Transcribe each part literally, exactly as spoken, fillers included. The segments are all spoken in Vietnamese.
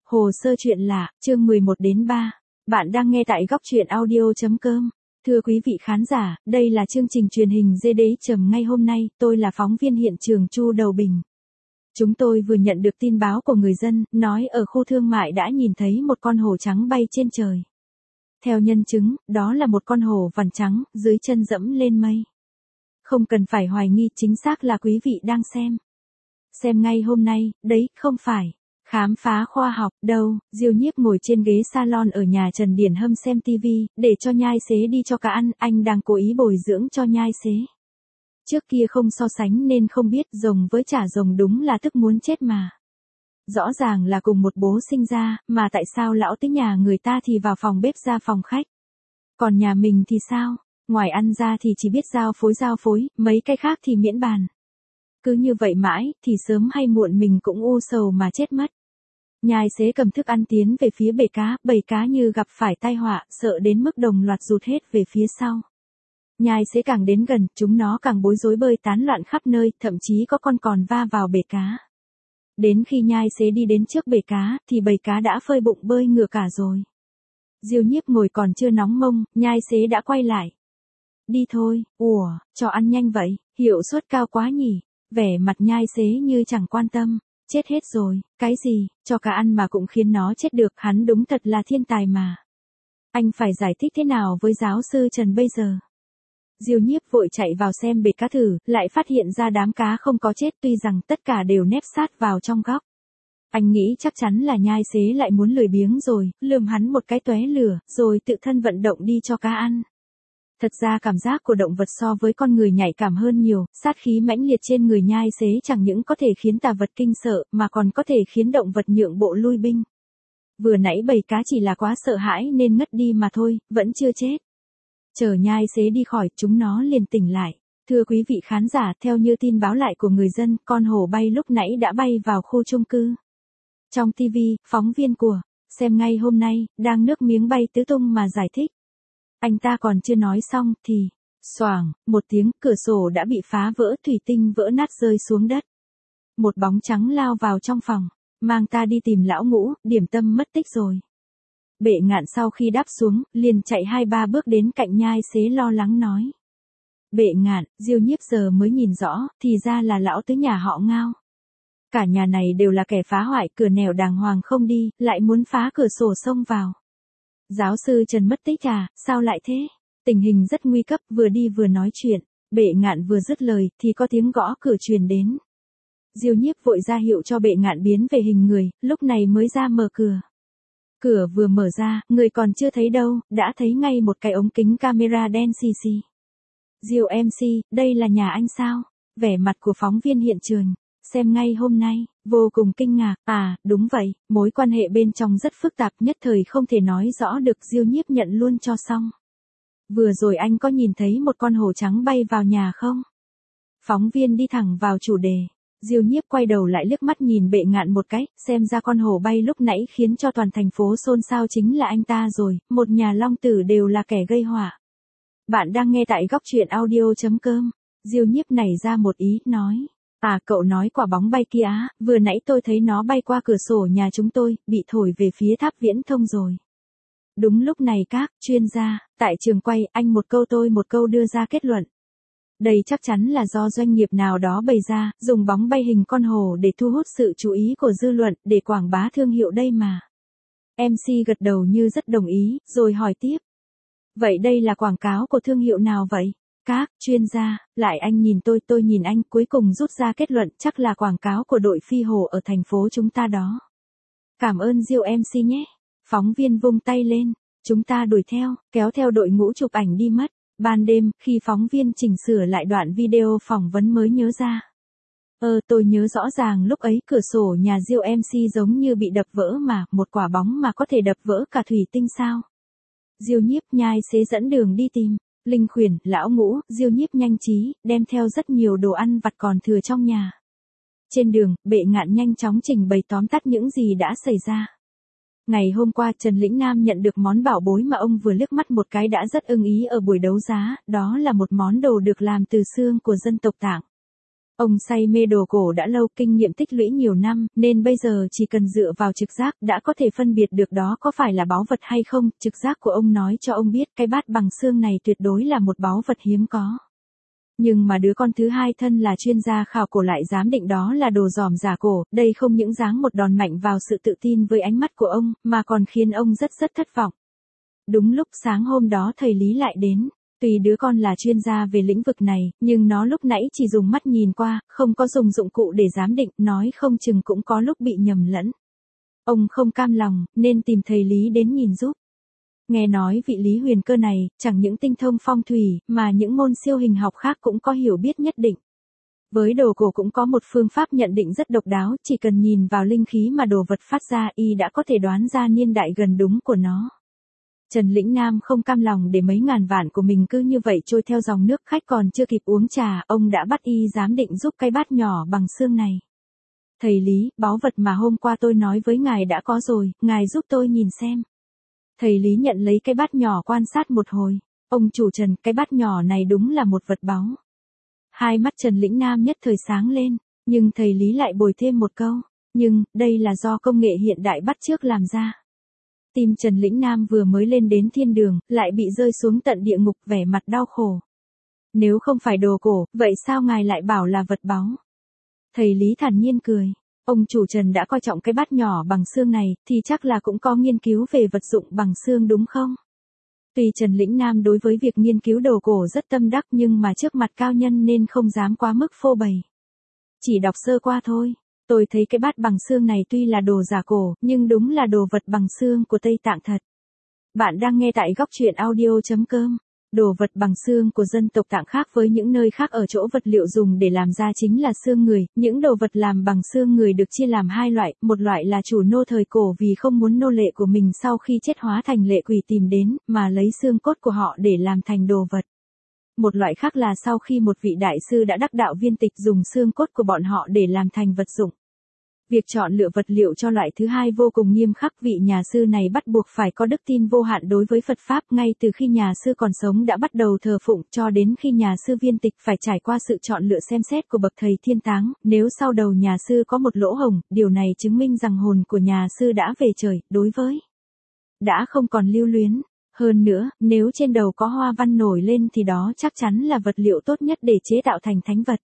Hồ sơ chuyện lạ, chương mười một đến ba. Bạn đang nghe tại góc truyện audio chấm com. Thưa quý vị khán giả, đây là chương trình truyền hình dê đế chấm ngay hôm nay, tôi là phóng viên hiện trường Chu Đầu Bình. Chúng tôi vừa nhận được tin báo của người dân, nói ở khu thương mại đã nhìn thấy một con hổ trắng bay trên trời. Theo nhân chứng, đó là một con hổ vằn trắng, dưới chân dẫm lên mây. Không cần phải hoài nghi, chính xác là quý vị đang xem. Xem ngay hôm nay, đấy, không phải. Khám phá khoa học, đâu, Diêu Nhiếp ngồi trên ghế salon ở nhà Trần Điển Hâm xem tivi, để cho nhai xế đi cho cá ăn, anh đang cố ý bồi dưỡng cho nhai xế. Trước kia không so sánh nên không biết rồng với chả rồng đúng là tức muốn chết mà. Rõ ràng là cùng một bố sinh ra, mà tại sao lão tới nhà người ta thì vào phòng bếp ra phòng khách. Còn nhà mình thì sao, ngoài ăn ra thì chỉ biết giao phối giao phối, mấy cái khác thì miễn bàn. Cứ như vậy mãi, thì sớm hay muộn mình cũng u sầu mà chết mất. Nhai xế cầm thức ăn tiến về phía bể cá, bầy cá như gặp phải tai họa, sợ đến mức đồng loạt rụt hết về phía sau. Nhai xế càng đến gần, chúng nó càng bối rối bơi tán loạn khắp nơi, thậm chí có con còn va vào bể cá. Đến khi nhai xế đi đến trước bể cá, thì bầy cá đã phơi bụng bơi ngửa cả rồi. Diêu Nhiếp ngồi còn chưa nóng mông, nhai xế đã quay lại. Đi thôi, ủa, cho ăn nhanh vậy, hiệu suất cao quá nhỉ, vẻ mặt nhai xế như chẳng quan tâm. Chết hết rồi, cái gì, cho cá ăn mà cũng khiến nó chết được, hắn đúng thật là thiên tài mà. Anh phải giải thích thế nào với giáo sư Trần bây giờ? Diêu Nhiếp vội chạy vào xem bể cá thử, lại phát hiện ra đám cá không có chết, tuy rằng tất cả đều nép sát vào trong góc. Anh nghĩ chắc chắn là nhai xế lại muốn lười biếng rồi, lườm hắn một cái tóe lửa, rồi tự thân vận động đi cho cá ăn. Thật ra cảm giác của động vật so với con người nhạy cảm hơn nhiều, sát khí mãnh liệt trên người nhai xế chẳng những có thể khiến tà vật kinh sợ, mà còn có thể khiến động vật nhượng bộ lui binh. Vừa nãy bầy cá chỉ là quá sợ hãi nên ngất đi mà thôi, vẫn chưa chết. Chờ nhai xế đi khỏi, chúng nó liền tỉnh lại. Thưa quý vị khán giả, theo như tin báo lại của người dân, con hổ bay lúc nãy đã bay vào khu chung cư. Trong tivi, phóng viên của Xem Ngay Hôm Nay, đang nước miếng bay tứ tung mà giải thích. Anh ta còn chưa nói xong, thì, xoảng, một tiếng, cửa sổ đã bị phá vỡ, thủy tinh vỡ nát rơi xuống đất. Một bóng trắng lao vào trong phòng, mang ta đi tìm lão Ngũ, Điểm Tâm mất tích rồi. Bệ Ngạn sau khi đáp xuống, liền chạy hai ba bước đến cạnh nhai xế lo lắng nói. Bệ Ngạn, Diêu Nhiếp giờ mới nhìn rõ, thì ra là lão tứ nhà họ Ngao. Cả nhà này đều là kẻ phá hoại, cửa nẻo đàng hoàng không đi, lại muốn phá cửa sổ xông vào. Giáo sư Trần mất tích à, sao lại thế? Tình hình rất nguy cấp, vừa đi vừa nói chuyện. Bệ Ngạn vừa dứt lời, thì có tiếng gõ cửa truyền đến. Diêu Nhiếp vội ra hiệu cho Bệ Ngạn biến về hình người, lúc này mới ra mở cửa. Cửa vừa mở ra, người còn chưa thấy đâu, đã thấy ngay một cái ống kính camera đen xì xì. Diêu em xê, đây là nhà anh sao? Vẻ mặt của phóng viên hiện trường Xem Ngay Hôm Nay, vô cùng kinh ngạc. À, đúng vậy, mối quan hệ bên trong rất phức tạp, nhất thời không thể nói rõ được, Diêu Nhiếp nhận luôn cho xong. Vừa rồi anh có nhìn thấy một con hổ trắng bay vào nhà không? Phóng viên đi thẳng vào chủ đề. Diêu Nhiếp quay đầu lại liếc mắt nhìn Bệ Ngạn một cái, xem ra con hổ bay lúc nãy khiến cho toàn thành phố xôn xao chính là anh ta rồi, một nhà long tử đều là kẻ gây họa. Bạn đang nghe tại góc truyện audio chấm com. Diêu Nhiếp nảy ra một ý, nói. À, cậu nói quả bóng bay kia á, vừa nãy tôi thấy nó bay qua cửa sổ nhà chúng tôi, bị thổi về phía tháp viễn thông rồi. Đúng lúc này các chuyên gia, tại trường quay, anh một câu tôi một câu đưa ra kết luận. Đây chắc chắn là do doanh nghiệp nào đó bày ra, dùng bóng bay hình con hổ để thu hút sự chú ý của dư luận, để quảng bá thương hiệu đây mà. em xê gật đầu như rất đồng ý, rồi hỏi tiếp. Vậy đây là quảng cáo của thương hiệu nào vậy? Các chuyên gia, lại anh nhìn tôi, tôi nhìn anh, cuối cùng rút ra kết luận chắc là quảng cáo của đội phi hổ ở thành phố chúng ta đó. Cảm ơn Diêu em xê nhé. Phóng viên vung tay lên, chúng ta đuổi theo, kéo theo đội ngũ chụp ảnh đi mất. Ban đêm, khi phóng viên chỉnh sửa lại đoạn video phỏng vấn mới nhớ ra. Ờ, tôi nhớ rõ ràng lúc ấy cửa sổ nhà Diêu em xê giống như bị đập vỡ mà, một quả bóng mà có thể đập vỡ cả thủy tinh sao? Diêu Nhiếp nhai xế dẫn đường đi tìm. Linh khuyển, lão Ngũ, Diêu Nhiếp nhanh trí, đem theo rất nhiều đồ ăn vặt còn thừa trong nhà. Trên đường, Bệ Ngạn nhanh chóng trình bày tóm tắt những gì đã xảy ra. Ngày hôm qua Trần Lĩnh Nam nhận được món bảo bối mà ông vừa liếc mắt một cái đã rất ưng ý ở buổi đấu giá, đó là một món đồ được làm từ xương của dân tộc Tạng. Ông say mê đồ cổ đã lâu, kinh nghiệm tích lũy nhiều năm, nên bây giờ chỉ cần dựa vào trực giác đã có thể phân biệt được đó có phải là báu vật hay không. Trực giác của ông nói cho ông biết cái bát bằng xương này tuyệt đối là một báu vật hiếm có. Nhưng mà đứa con thứ hai thân là chuyên gia khảo cổ lại dám định đó là đồ giòm giả cổ, đây không những giáng một đòn mạnh vào sự tự tin với ánh mắt của ông, mà còn khiến ông rất rất thất vọng. Đúng lúc sáng hôm đó thầy Lý lại đến. Tuy đứa con là chuyên gia về lĩnh vực này, nhưng nó lúc nãy chỉ dùng mắt nhìn qua, không có dùng dụng cụ để giám định, nói không chừng cũng có lúc bị nhầm lẫn. Ông không cam lòng, nên tìm thầy Lý đến nhìn giúp. Nghe nói vị Lý Huyền Cơ này, chẳng những tinh thông phong thủy, mà những môn siêu hình học khác cũng có hiểu biết nhất định. Với đồ cổ cũng có một phương pháp nhận định rất độc đáo, chỉ cần nhìn vào linh khí mà đồ vật phát ra, y đã có thể đoán ra niên đại gần đúng của nó. Trần Lĩnh Nam không cam lòng để mấy ngàn vạn của mình cứ như vậy trôi theo dòng nước, khách còn chưa kịp uống trà, ông đã bắt y giám định giúp cái bát nhỏ bằng xương này. Thầy Lý, báu vật mà hôm qua tôi nói với ngài đã có rồi, ngài giúp tôi nhìn xem. Thầy Lý nhận lấy cái bát nhỏ quan sát một hồi. Ông chủ Trần, cái bát nhỏ này đúng là một vật báu. Hai mắt Trần Lĩnh Nam nhất thời sáng lên, nhưng thầy Lý lại bồi thêm một câu. Nhưng, đây là do công nghệ hiện đại bắt chước làm ra. Tim Trần Lĩnh Nam vừa mới lên đến thiên đường, lại bị rơi xuống tận địa ngục, vẻ mặt đau khổ. Nếu không phải đồ cổ, vậy sao ngài lại bảo là vật báu? Thầy Lý thản nhiên cười. Ông chủ Trần đã coi trọng cái bát nhỏ bằng xương này, thì chắc là cũng có nghiên cứu về vật dụng bằng xương đúng không? Tuy Trần Lĩnh Nam đối với việc nghiên cứu đồ cổ rất tâm đắc, nhưng mà trước mặt cao nhân nên không dám quá mức phô bày. Chỉ đọc sơ qua thôi. Tôi thấy cái bát bằng xương này tuy là đồ giả cổ, nhưng đúng là đồ vật bằng xương của Tây Tạng thật. Bạn đang nghe tại góc truyện audio chấm com. Đồ vật bằng xương của dân tộc Tạng khác với những nơi khác ở chỗ vật liệu dùng để làm ra chính là xương người. Những đồ vật làm bằng xương người được chia làm hai loại, một loại là chủ nô thời cổ vì không muốn nô lệ của mình sau khi chết hóa thành lệ quỷ tìm đến, mà lấy xương cốt của họ để làm thành đồ vật. Một loại khác là sau khi một vị đại sư đã đắc đạo viên tịch dùng xương cốt của bọn họ để làm thành vật dụng. Việc chọn lựa vật liệu cho loại thứ hai vô cùng nghiêm khắc, vị nhà sư này bắt buộc phải có đức tin vô hạn đối với Phật Pháp, ngay từ khi nhà sư còn sống đã bắt đầu thờ phụng, cho đến khi nhà sư viên tịch phải trải qua sự chọn lựa xem xét của bậc thầy thiên táng. Nếu sau đầu nhà sư có một lỗ hổng, điều này chứng minh rằng hồn của nhà sư đã về trời, đối với đã không còn lưu luyến. Hơn nữa, nếu trên đầu có hoa văn nổi lên thì đó chắc chắn là vật liệu tốt nhất để chế tạo thành thánh vật.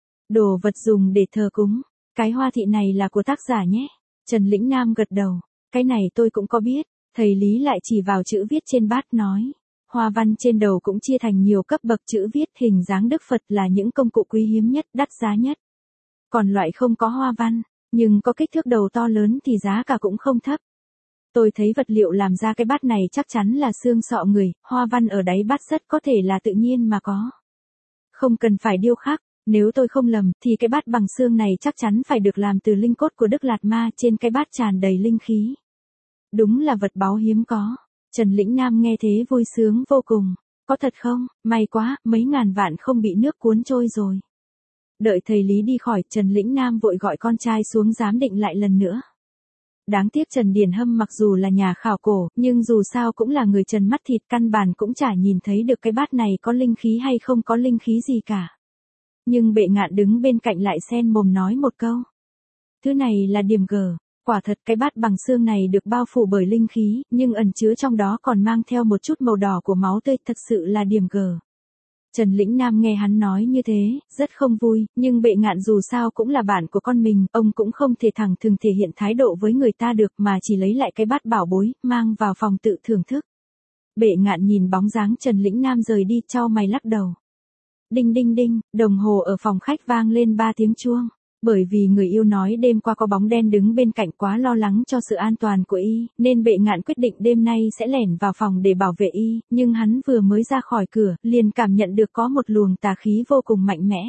Đồ vật dùng để thờ cúng. Cái hoa thị này là của tác giả nhé. Trần Lĩnh Nam gật đầu. Cái này tôi cũng có biết. Thầy Lý lại chỉ vào chữ viết trên bát nói. Hoa văn trên đầu cũng chia thành nhiều cấp bậc, chữ viết hình dáng Đức Phật là những công cụ quý hiếm nhất, đắt giá nhất. Còn loại không có hoa văn, nhưng có kích thước đầu to lớn thì giá cả cũng không thấp. Tôi thấy vật liệu làm ra cái bát này chắc chắn là xương sọ người, hoa văn ở đáy bát rất có thể là tự nhiên mà có. Không cần phải điêu khắc, nếu tôi không lầm thì cái bát bằng xương này chắc chắn phải được làm từ linh cốt của Đức Lạt Ma, trên cái bát tràn đầy linh khí. Đúng là vật báu hiếm có. Trần Lĩnh Nam nghe thế vui sướng vô cùng. Có thật không? May quá, mấy ngàn vạn không bị nước cuốn trôi rồi. Đợi thầy Lý đi khỏi, Trần Lĩnh Nam vội gọi con trai xuống giám định lại lần nữa. Đáng tiếc Trần Điền Hâm mặc dù là nhà khảo cổ, nhưng dù sao cũng là người trần mắt thịt, căn bản cũng chả nhìn thấy được cái bát này có linh khí hay không có linh khí gì cả. Nhưng Bệ Ngạn đứng bên cạnh lại xen mồm nói một câu. Thứ này là điểm gờ. Quả thật cái bát bằng xương này được bao phủ bởi linh khí, nhưng ẩn chứa trong đó còn mang theo một chút màu đỏ của máu tươi, thật sự là điểm gờ. Trần Lĩnh Nam nghe hắn nói như thế, rất không vui, nhưng Bệ Ngạn dù sao cũng là bạn của con mình, ông cũng không thể thẳng thừng thể hiện thái độ với người ta được, mà chỉ lấy lại cái bát bảo bối, mang vào phòng tự thưởng thức. Bệ Ngạn nhìn bóng dáng Trần Lĩnh Nam rời đi, chau mày lắc đầu. Đinh đinh đinh, đồng hồ ở phòng khách vang lên ba tiếng chuông. Bởi vì người yêu nói đêm qua có bóng đen đứng bên cạnh, quá lo lắng cho sự an toàn của y, nên Bệ Ngạn quyết định đêm nay sẽ lẻn vào phòng để bảo vệ y, nhưng hắn vừa mới ra khỏi cửa, liền cảm nhận được có một luồng tà khí vô cùng mạnh mẽ.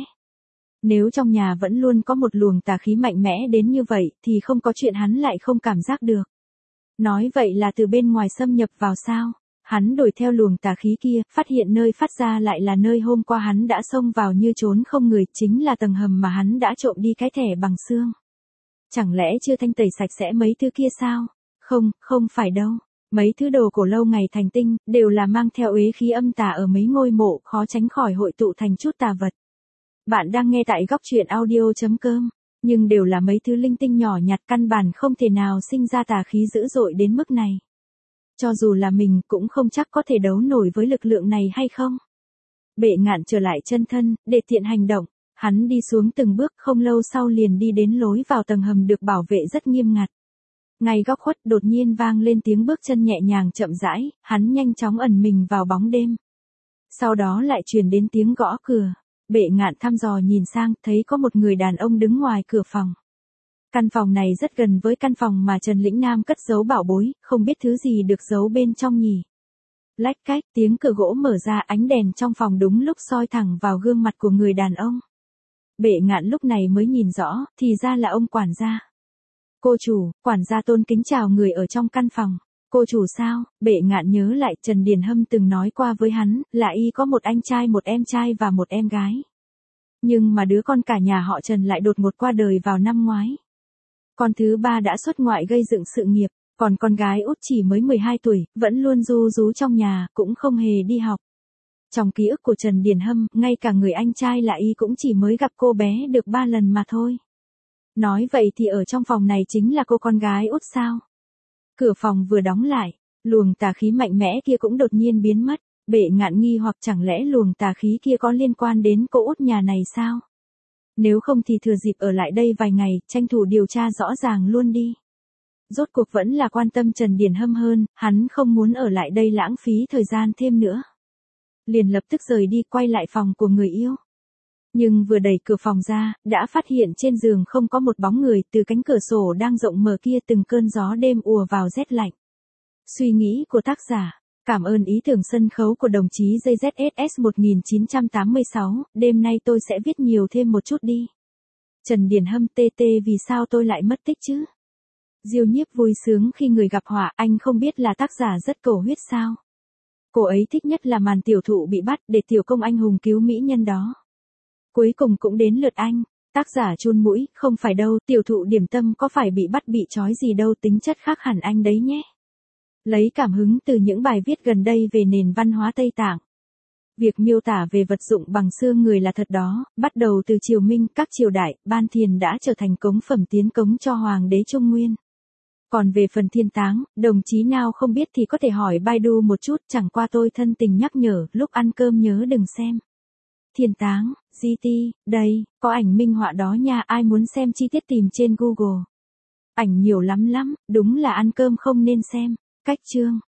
Nếu trong nhà vẫn luôn có một luồng tà khí mạnh mẽ đến như vậy, thì không có chuyện hắn lại không cảm giác được. Nói vậy là từ bên ngoài xâm nhập vào sao? Hắn đuổi theo luồng tà khí kia, phát hiện nơi phát ra lại là nơi hôm qua hắn đã xông vào như trốn không người, chính là tầng hầm mà hắn đã trộm đi cái thẻ bằng xương. Chẳng lẽ chưa thanh tẩy sạch sẽ mấy thứ kia sao? Không, không phải đâu. Mấy thứ đồ cổ lâu ngày thành tinh, đều là mang theo uế khí âm tà ở mấy ngôi mộ, khó tránh khỏi hội tụ thành chút tà vật. Bạn đang nghe tại góc truyện audio.com, nhưng đều là mấy thứ linh tinh nhỏ nhặt căn bản không thể nào sinh ra tà khí dữ dội đến mức này. Cho dù là mình cũng không chắc có thể đấu nổi với lực lượng này hay không. Bệ Ngạn trở lại chân thân, để tiện hành động, hắn đi xuống từng bước không lâu sau liền đi đến lối vào tầng hầm được bảo vệ rất nghiêm ngặt. Ngay góc khuất đột nhiên vang lên tiếng bước chân nhẹ nhàng chậm rãi, hắn nhanh chóng ẩn mình vào bóng đêm. Sau đó lại truyền đến tiếng gõ cửa. Bệ Ngạn thăm dò nhìn sang, thấy có một người đàn ông đứng ngoài cửa phòng. Căn phòng này rất gần với căn phòng mà Trần Lĩnh Nam cất giấu bảo bối, không biết thứ gì được giấu bên trong nhỉ. Lách cách, tiếng cửa gỗ mở ra, ánh đèn trong phòng đúng lúc soi thẳng vào gương mặt của người đàn ông. Bệ Ngạn lúc này mới nhìn rõ, thì ra là ông quản gia. Cô chủ, quản gia tôn kính chào người ở trong căn phòng. Cô chủ sao? Bệ Ngạn nhớ lại Trần Điền Hâm từng nói qua với hắn, là y có một anh trai một em trai và một em gái. Nhưng mà đứa con cả nhà họ Trần lại đột ngột qua đời vào năm ngoái. Con thứ ba đã xuất ngoại gây dựng sự nghiệp, còn con gái út chỉ mới mười hai tuổi, vẫn luôn ru rú trong nhà, cũng không hề đi học. Trong ký ức của Trần Điền Hâm, ngay cả người anh trai là y cũng chỉ mới gặp cô bé được ba lần mà thôi. Nói vậy thì ở trong phòng này chính là cô con gái út sao? Cửa phòng vừa đóng lại, luồng tà khí mạnh mẽ kia cũng đột nhiên biến mất. Bệ Ngạn nghi hoặc chẳng lẽ luồng tà khí kia có liên quan đến cô út nhà này sao? Nếu không thì thừa dịp ở lại đây vài ngày, tranh thủ điều tra rõ ràng luôn đi. Rốt cuộc vẫn là quan tâm Trần Điền Hâm hơn, hắn không muốn ở lại đây lãng phí thời gian thêm nữa. Liền lập tức rời đi quay lại phòng của người yêu. Nhưng vừa đẩy cửa phòng ra, đã phát hiện trên giường không có một bóng người, từ cánh cửa sổ đang rộng mở kia từng cơn gió đêm ùa vào rét lạnh. Suy nghĩ của tác giả, cảm ơn ý tưởng sân khấu của đồng chí J Z S S một nghìn chín trăm tám mươi sáu, đêm nay tôi sẽ viết nhiều thêm một chút đi. Trần Điền Hâm tê tê vì sao tôi lại mất tích chứ? Diêu Nhiếp vui sướng khi người gặp họa, anh không biết là tác giả rất cầu huyết sao? Cô ấy thích nhất là màn tiểu thụ bị bắt để tiểu công anh hùng cứu mỹ nhân đó. Cuối cùng cũng đến lượt anh, tác giả chun mũi, không phải đâu, tiểu thụ điểm tâm có phải bị bắt bị trói gì đâu, tính chất khác hẳn anh đấy nhé. Lấy cảm hứng từ những bài viết gần đây về nền văn hóa Tây Tạng. Việc miêu tả về vật dụng bằng xương người là thật đó, bắt đầu từ triều Minh, các triều đại, ban thiền đã trở thành cống phẩm tiến cống cho Hoàng đế Trung Nguyên. Còn về phần thiên táng, đồng chí nào không biết thì có thể hỏi Baidu một chút, chẳng qua tôi thân tình nhắc nhở, lúc ăn cơm nhớ đừng xem. Thiên táng, giê tê, đây, có ảnh minh họa đó nha, ai muốn xem chi tiết tìm trên Google. Ảnh nhiều lắm lắm, đúng là ăn cơm không nên xem. Cách chương